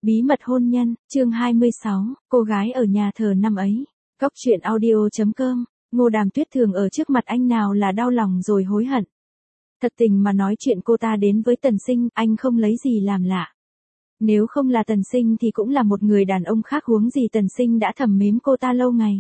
Bí mật hôn nhân, chương 26, cô gái ở nhà thờ năm ấy. Cóc truyện audio.com, Ngô Đàm Tuyết thường ở trước mặt anh nào là đau lòng rồi hối hận. Thật tình mà nói chuyện cô ta đến với Tần Sinh, anh không lấy gì làm lạ. Nếu không là Tần Sinh thì cũng là một người đàn ông khác, huống gì Tần Sinh đã thầm mến cô ta lâu ngày.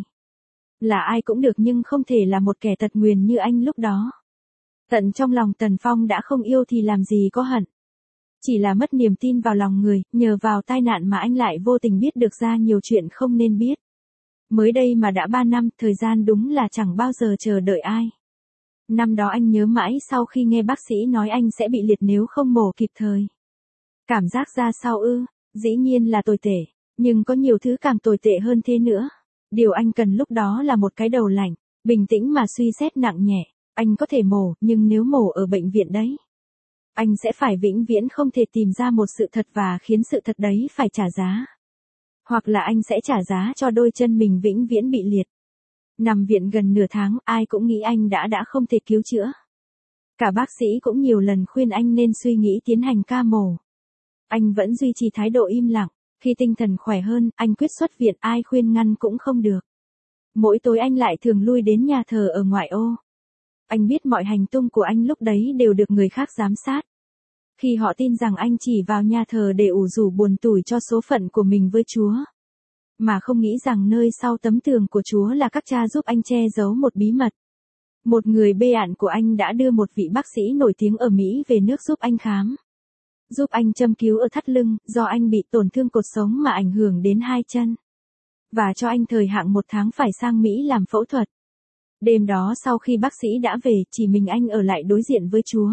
Là ai cũng được nhưng không thể là một kẻ tật nguyền như anh lúc đó. Tận trong lòng Tần Phong đã không yêu thì làm gì có hận. Chỉ là mất niềm tin vào lòng người, nhờ vào tai nạn mà anh lại vô tình biết được ra nhiều chuyện không nên biết. Mới đây mà đã 3 năm, thời gian đúng là chẳng bao giờ chờ đợi ai. Năm đó anh nhớ mãi sau khi nghe bác sĩ nói anh sẽ bị liệt nếu không mổ kịp thời. Cảm giác ra sao ư? Dĩ nhiên là tồi tệ, nhưng có nhiều thứ càng tồi tệ hơn thế nữa. Điều anh cần lúc đó là một cái đầu lạnh, bình tĩnh mà suy xét nặng nhẹ. Anh có thể mổ, nhưng nếu mổ ở bệnh viện đấy, anh sẽ phải vĩnh viễn không thể tìm ra một sự thật và khiến sự thật đấy phải trả giá. Hoặc là anh sẽ trả giá cho đôi chân mình vĩnh viễn bị liệt. Nằm viện gần nửa tháng, ai cũng nghĩ anh đã không thể cứu chữa. Cả bác sĩ cũng nhiều lần khuyên anh nên suy nghĩ tiến hành ca mổ. Anh vẫn duy trì thái độ im lặng. Khi tinh thần khỏe hơn, anh quyết xuất viện, ai khuyên ngăn cũng không được. Mỗi tối anh lại thường lui đến nhà thờ ở ngoại ô. Anh biết mọi hành tung của anh lúc đấy đều được người khác giám sát. Khi họ tin rằng anh chỉ vào nhà thờ để ủ rủ buồn tủi cho số phận của mình với Chúa. Mà không nghĩ rằng nơi sau tấm tường của Chúa là các cha giúp anh che giấu một bí mật. Một người bê ạn của anh đã đưa một vị bác sĩ nổi tiếng ở Mỹ về nước giúp anh khám. Giúp anh châm cứu ở thắt lưng, do anh bị tổn thương cột sống mà ảnh hưởng đến hai chân. Và cho anh thời hạn 1 tháng phải sang Mỹ làm phẫu thuật. Đêm đó sau khi bác sĩ đã về, chỉ mình anh ở lại đối diện với Chúa.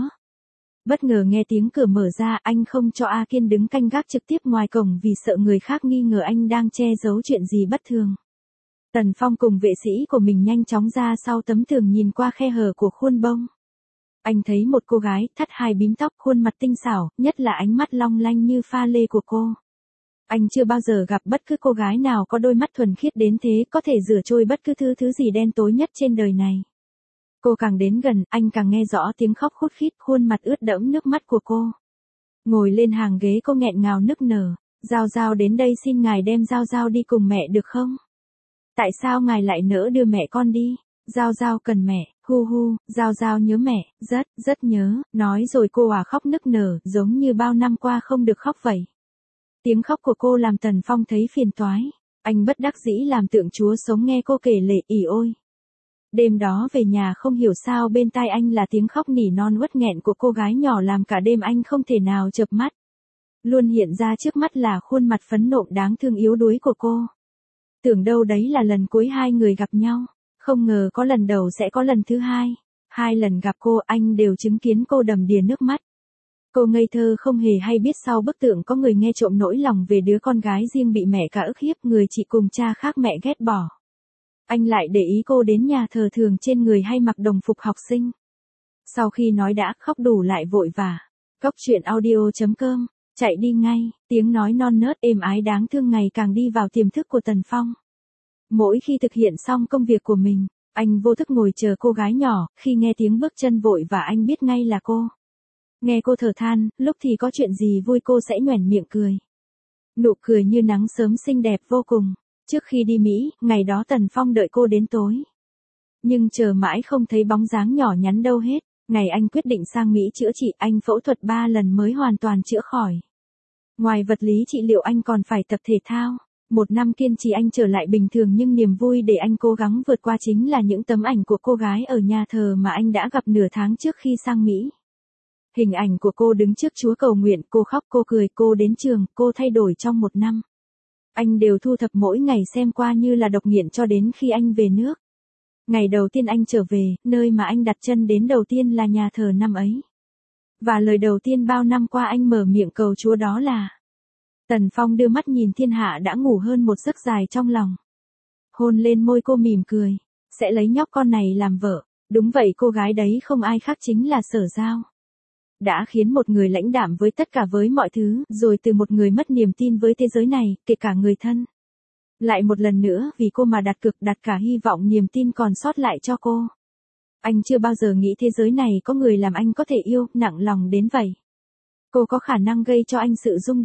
Bất ngờ nghe tiếng cửa mở ra, anh không cho A Kiên đứng canh gác trực tiếp ngoài cổng vì sợ người khác nghi ngờ anh đang che giấu chuyện gì bất thường. Tần Phong cùng vệ sĩ của mình nhanh chóng ra sau tấm tường nhìn qua khe hở của khuôn bông. Anh thấy một cô gái, thắt 2 bím tóc, khuôn mặt tinh xảo, nhất là ánh mắt long lanh như pha lê của cô. Anh chưa bao giờ gặp bất cứ cô gái nào có đôi mắt thuần khiết đến thế, có thể rửa trôi bất cứ thứ gì đen tối nhất trên đời này. Cô càng đến gần, anh càng nghe rõ tiếng khóc khút khít, khuôn mặt ướt đẫm nước mắt của cô. Ngồi lên hàng ghế cô nghẹn ngào nức nở, Giao Giao đến đây, xin ngài đem Giao Giao đi cùng mẹ được không? Tại sao ngài lại nỡ đưa mẹ con đi? Giao Giao cần mẹ, hu hu, Giao Giao nhớ mẹ, rất nhớ, nói rồi cô khóc nức nở, giống như bao năm qua không được khóc vậy. Tiếng khóc của cô làm Tần Phong thấy phiền toái. Anh bất đắc dĩ làm tượng Chúa sống nghe cô kể lể, ỉ ôi. Đêm đó về nhà không hiểu sao bên tai anh là tiếng khóc nỉ non uất nghẹn của cô gái nhỏ làm cả đêm anh không thể nào chợp mắt. Luôn hiện ra trước mắt là khuôn mặt phấn nộ đáng thương yếu đuối của cô. Tưởng đâu đấy là lần cuối hai người gặp nhau. Không ngờ có lần đầu sẽ có lần thứ hai. 2 lần gặp cô anh đều chứng kiến cô đầm đìa nước mắt. Cô ngây thơ không hề hay biết sau bức tượng có người nghe trộm nỗi lòng về đứa con gái riêng bị mẹ cả ức hiếp, người chị cùng cha khác mẹ ghét bỏ. Anh lại để ý cô đến nhà thờ thường trên người hay mặc đồng phục học sinh. Sau khi nói đã khóc đủ lại vội vã. Cóc truyện audio.com, chạy đi ngay, tiếng nói non nớt êm ái đáng thương ngày càng đi vào tiềm thức của Tần Phong. Mỗi khi thực hiện xong công việc của mình, anh vô thức ngồi chờ cô gái nhỏ, khi nghe tiếng bước chân vội và anh biết ngay là cô. Nghe cô thở than, lúc thì có chuyện gì vui cô sẽ nhoẻn miệng cười. Nụ cười như nắng sớm xinh đẹp vô cùng. Trước khi đi Mỹ, ngày đó Tần Phong đợi cô đến tối. Nhưng chờ mãi không thấy bóng dáng nhỏ nhắn đâu hết. Ngày anh quyết định sang Mỹ chữa trị, anh phẫu thuật 3 lần mới hoàn toàn chữa khỏi. Ngoài vật lý trị liệu anh còn phải tập thể thao. 1 năm kiên trì anh trở lại bình thường, nhưng niềm vui để anh cố gắng vượt qua chính là những tấm ảnh của cô gái ở nhà thờ mà anh đã gặp nửa tháng trước khi sang Mỹ. Hình ảnh của cô đứng trước Chúa cầu nguyện, cô khóc, cô cười, cô đến trường, cô thay đổi trong 1 năm. Anh đều thu thập mỗi ngày xem qua như là độc nghiện cho đến khi anh về nước. Ngày đầu tiên anh trở về, nơi mà anh đặt chân đến đầu tiên là nhà thờ năm ấy. Và lời đầu tiên bao năm qua anh mở miệng cầu Chúa đó là: Tần Phong đưa mắt nhìn thiên hạ đã ngủ hơn một giấc dài trong lòng. Hôn lên môi cô mỉm cười, sẽ lấy nhóc con này làm vợ. Đúng vậy, cô gái đấy không ai khác chính là Sở Giao. Đã khiến một người lãnh đạm với tất cả với mọi thứ, rồi từ một người mất niềm tin với thế giới này, kể cả người thân. Lại một lần nữa vì cô mà đặt cả hy vọng niềm tin còn sót lại cho cô. Anh chưa bao giờ nghĩ thế giới này có người làm anh có thể yêu, nặng lòng đến vậy. Cô có khả năng gây cho anh sự rung động.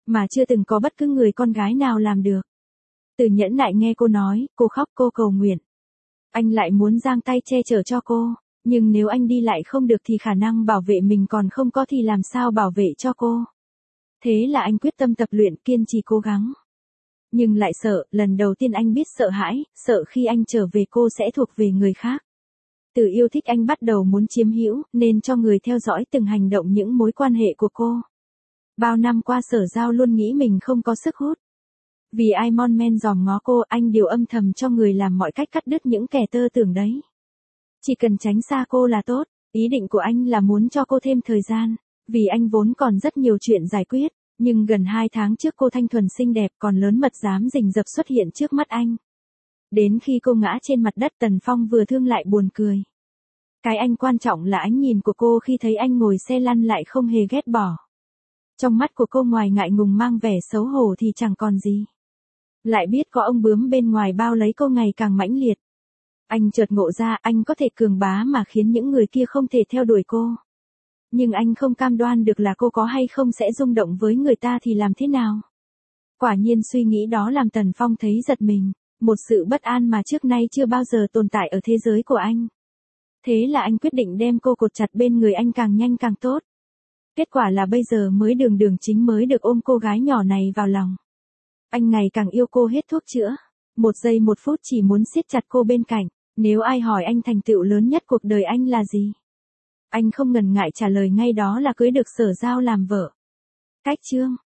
mà chưa từng có bất cứ người con gái nào làm được. Từ Nhẫn lại nghe cô nói, cô khóc cô cầu nguyện. Anh lại muốn giang tay che chở cho cô, nhưng nếu anh đi lại không được thì khả năng bảo vệ mình còn không có thì làm sao bảo vệ cho cô. Thế là anh quyết tâm tập luyện kiên trì cố gắng. Nhưng lại sợ, lần đầu tiên anh biết sợ hãi, sợ khi anh trở về cô sẽ thuộc về người khác. Từ yêu thích anh bắt đầu muốn chiếm hữu, nên cho người theo dõi từng hành động những mối quan hệ của cô. Bao năm qua Sở Giao luôn nghĩ mình không có sức hút. Vì ai mon men dòm ngó cô, anh đều âm thầm cho người làm mọi cách cắt đứt những kẻ tơ tưởng đấy. Chỉ cần tránh xa cô là tốt, ý định của anh là muốn cho cô thêm thời gian, vì anh vốn còn rất nhiều chuyện giải quyết, nhưng gần 2 tháng trước cô thanh thuần xinh đẹp còn lớn mật dám rình rập xuất hiện trước mắt anh. Đến khi cô ngã trên mặt đất Tần Phong vừa thương lại buồn cười. Cái anh quan trọng là ánh nhìn của cô khi thấy anh ngồi xe lăn lại không hề ghét bỏ. Trong mắt của cô ngoài ngại ngùng mang vẻ xấu hổ thì chẳng còn gì. Lại biết có ông bướm bên ngoài bao lấy cô ngày càng mãnh liệt. Anh chợt ngộ ra anh có thể cường bá mà khiến những người kia không thể theo đuổi cô. Nhưng anh không cam đoan được là cô có hay không sẽ rung động với người ta thì làm thế nào. Quả nhiên suy nghĩ đó làm Tần Phong thấy giật mình, một sự bất an mà trước nay chưa bao giờ tồn tại ở thế giới của anh. Thế là anh quyết định đem cô cột chặt bên người anh càng nhanh càng tốt. Kết quả là bây giờ mới đường chính mới được ôm cô gái nhỏ này vào lòng. Anh ngày càng yêu cô hết thuốc chữa. 1 giây 1 phút chỉ muốn siết chặt cô bên cạnh. Nếu ai hỏi anh thành tựu lớn nhất cuộc đời anh là gì? Anh không ngần ngại trả lời ngay đó là cưới được Sở Giao làm vợ. Cách chương